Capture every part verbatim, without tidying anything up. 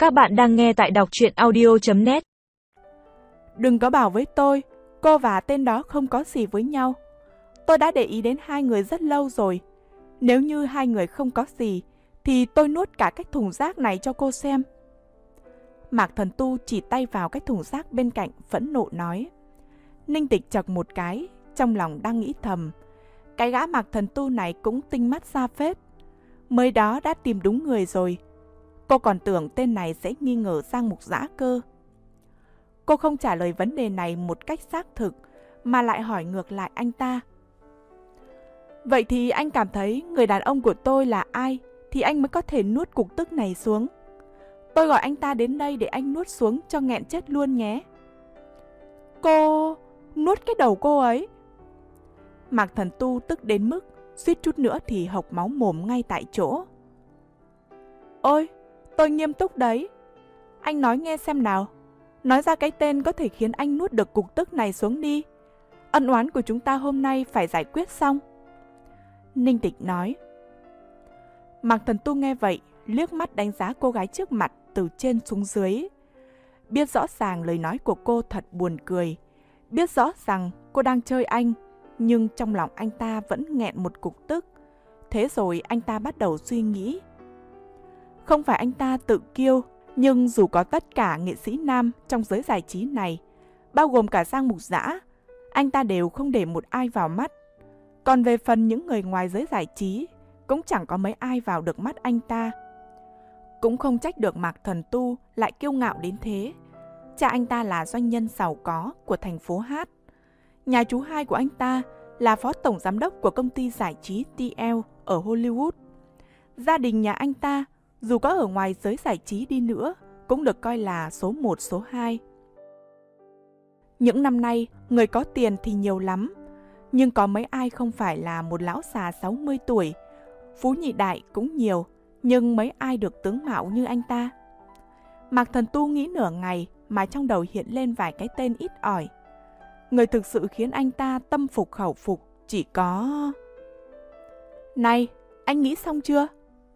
Các bạn đang nghe tại đọc truyện audio chấm net. Đừng có bảo với tôi, cô và tên đó không có gì với nhau. Tôi đã để ý đến hai người rất lâu rồi. Nếu như hai người không có gì, thì tôi nuốt cả cái thùng rác này cho cô xem. Mạc Thần Tu chỉ tay vào cái thùng rác bên cạnh, phẫn nộ nói. Ninh Tịch chậc một cái, trong lòng đang nghĩ thầm. Cái gã Mạc Thần Tu này cũng tinh mắt ra phết. Mới đó đã tìm đúng người rồi. Cô còn tưởng tên này sẽ nghi ngờ Giang Mục Dã cơ. Cô không trả lời vấn đề này một cách xác thực, mà lại hỏi ngược lại anh ta. Vậy thì anh cảm thấy người đàn ông của tôi là ai thì anh mới có thể nuốt cục tức này xuống? Tôi gọi anh ta đến đây để anh nuốt xuống cho nghẹn chết luôn nhé. Cô... nuốt cái đầu cô ấy. Mạc Thần Tu tức đến mức suýt chút nữa thì hộc máu mồm ngay tại chỗ. Ôi, tôi nghiêm túc đấy. Anh nói nghe xem nào. Nói ra cái tên có thể khiến anh nuốt được cục tức này xuống đi. Ân oán của chúng ta hôm nay phải giải quyết xong. Ninh Tịch nói. Mạc Thần Tu nghe vậy, liếc mắt đánh giá cô gái trước mặt từ trên xuống dưới. Biết rõ ràng lời nói của cô thật buồn cười. Biết rõ rằng cô đang chơi anh, nhưng trong lòng anh ta vẫn nghẹn một cục tức. Thế rồi anh ta bắt đầu suy nghĩ. Không phải anh ta tự kiêu, nhưng dù có tất cả nghệ sĩ nam trong giới giải trí này, bao gồm cả Giang Mục Dã, anh ta đều không để một ai vào mắt. Còn về phần những người ngoài giới giải trí, cũng chẳng có mấy ai vào được mắt anh ta. Cũng không trách được Mạc Thần Tu lại kiêu ngạo đến thế. Cha anh ta là doanh nhân giàu có của thành phố Hát. Nhà chú hai của anh ta là phó tổng giám đốc của công ty giải trí tê lờ ở Hollywood. Gia đình nhà anh ta, dù có ở ngoài giới giải trí đi nữa, cũng được coi là số một số hai. Những năm nay, người có tiền thì nhiều lắm, nhưng có mấy ai không phải là một lão già sáu mươi tuổi. Phú nhị đại cũng nhiều, nhưng mấy ai được tướng mạo như anh ta. Mạc Thần Tu nghĩ nửa ngày mà trong đầu hiện lên vài cái tên ít ỏi. Người thực sự khiến anh ta tâm phục khẩu phục chỉ có... Này, anh nghĩ xong chưa?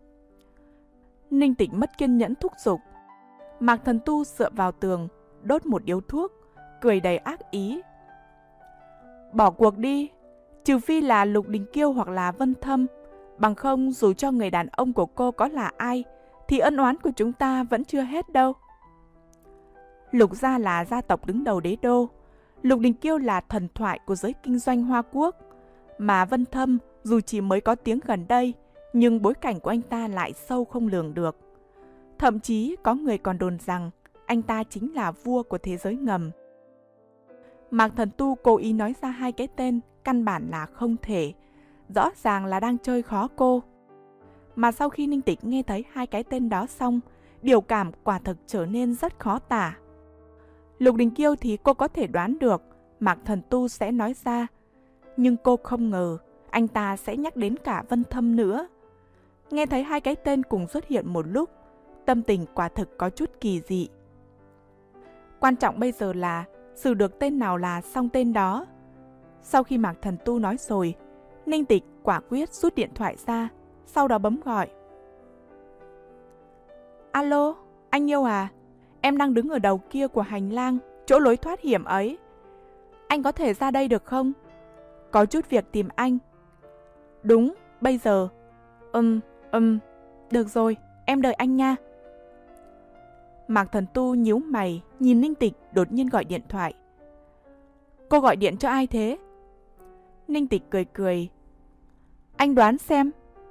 Ninh Tịch mất kiên nhẫn thúc giục. Mạc Thần Tu dựa vào tường, đốt một điếu thuốc, cười đầy ác ý. Bỏ cuộc đi, trừ phi là Lục Đình Kiêu hoặc là Vân Thâm. Bằng không dù cho người đàn ông của cô có là ai, thì ân oán của chúng ta vẫn chưa hết đâu. Lục gia là gia tộc đứng đầu đế đô. Lục Đình Kiêu là thần thoại của giới kinh doanh Hoa Quốc. Mà Vân Thâm dù chỉ mới có tiếng gần đây, nhưng bối cảnh của anh ta lại sâu không lường được. Thậm chí có người còn đồn rằng anh ta chính là vua của thế giới ngầm. Mạc Thần Tu cố ý nói ra hai cái tên căn bản là không thể. Rõ ràng là đang chơi khó cô. Mà sau khi Ninh Tịch nghe thấy hai cái tên đó xong, biểu cảm quả thực trở nên rất khó tả. Lục Đình Kiêu thì cô có thể đoán được Mạc Thần Tu sẽ nói ra. Nhưng cô không ngờ anh ta sẽ nhắc đến cả Vân Thâm nữa. Nghe thấy hai cái tên cùng xuất hiện một lúc, tâm tình quả thực có chút kỳ dị. Quan trọng bây giờ là xử được tên nào là xong tên đó. Sau khi Mạc Thần Tu nói rồi, Ninh Tịch quả quyết rút điện thoại ra, sau đó bấm gọi. Alo, anh yêu à? Em đang đứng ở đầu kia của hành lang, chỗ lối thoát hiểm ấy. Anh có thể ra đây được không? Có chút việc tìm anh. Đúng, bây giờ. Ừm, ừm, được rồi, em đợi anh nha. Mạc Thần Tu nhíu mày, nhìn Ninh Tịch đột nhiên gọi điện thoại. Cô gọi điện cho ai thế? Ninh Tịch cười cười. Anh đoán xem.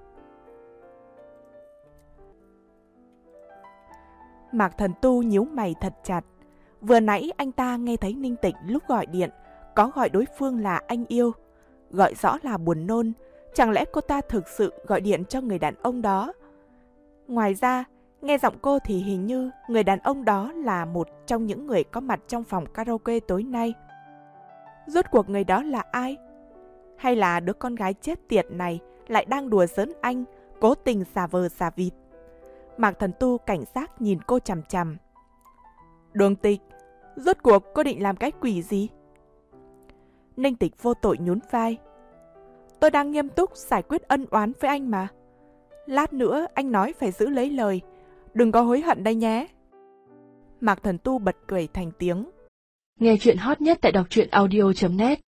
Mạc Thần Tu nhíu mày thật chặt. Vừa nãy anh ta nghe thấy Ninh Tịch lúc gọi điện có gọi đối phương là anh yêu, gọi rõ là buồn nôn. Chẳng lẽ cô ta thực sự gọi điện cho người đàn ông đó? Ngoài ra, nghe giọng cô thì hình như người đàn ông đó là một trong những người có mặt trong phòng karaoke tối nay. Rốt cuộc người đó là ai? Hay là đứa con gái chết tiệt này lại đang đùa giỡn anh, cố tình giả vờ giả vịt? Mạc Thần Tu cảnh giác nhìn cô chằm chằm. Đường Tịch, rốt cuộc cô định làm cái quỷ gì? Ninh Tịch vô tội nhún vai. Tôi đang nghiêm túc giải quyết ân oán với anh mà. Lát nữa anh nói phải giữ lấy lời, đừng có hối hận đây nhé. Mạc Thần Tu bật cười thành tiếng. Nghe chuyện hot nhất tại đọc truyện audio chấm net